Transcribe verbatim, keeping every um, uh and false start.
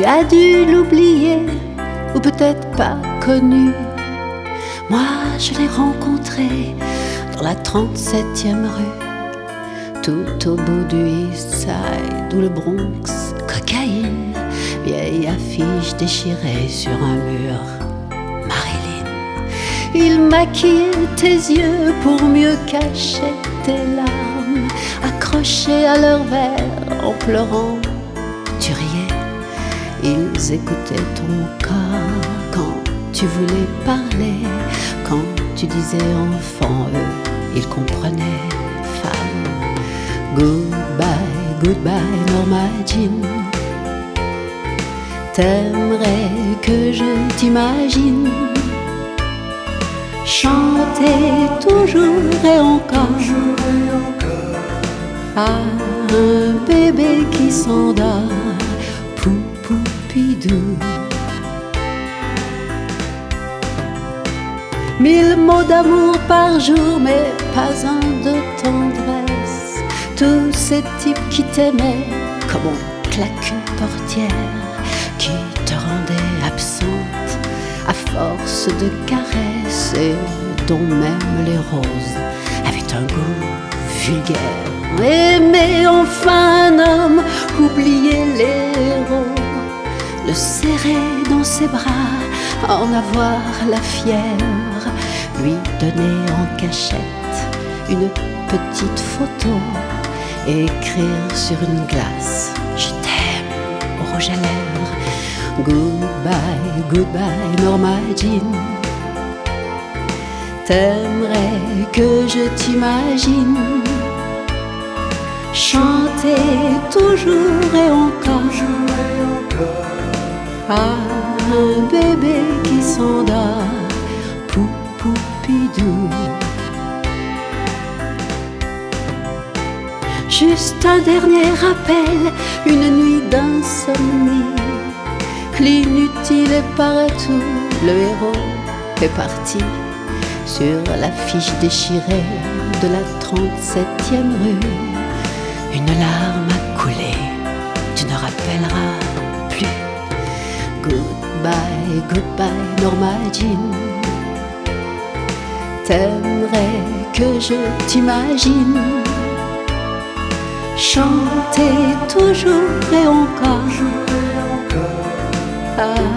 Tu as dû l'oublier ou peut-être pas connu. Moi je l'ai rencontré dans la trente-septième rue, tout au bout du East Side ou le Bronx. Cocaïne, vieille affiche déchirée sur un mur. Marilyn, il maquillait tes yeux pour mieux cacher tes larmes, accrochés à leurs verres en pleurant. Tu riais, ils écoutaient ton corps quand tu voulais parler, quand tu disais enfant, eux, ils comprenaient femme. Goodbye, goodbye Norma Jean. T'aimerais que je t'imagine chanter toujours et encore à un bébé qui s'endort, pou pou pidou. Mille mots d'amour par jour, mais pas un de tendresse. Tous ces types qui t'aimaient comme on claque une portière, qui te rendaient absente à force de caresses et dont même les roses avaient un goût vulgaire. Aimer enfin un homme, oublier les héros, le serrer dans ses bras, en avoir la fièvre, lui donner en cachette une petite photo, écrire sur une glace « Je t'aime » au rouge à lèvres. Goodbye, goodbye Norma Jean. T'aimerais que je t'imagine chanter toujours et encore à un bébé qui s'endort, pou pou pidou. Juste un dernier rappel, une nuit d'insomnie. L'inutile est partout, le héros est parti sur l'affiche déchirée de la trente-septième rue. Une larme a coulé, tu ne rappelleras plus. Goodbye, goodbye Norma Jean. T'aimerais que je t'imagine chanter toujours et encore à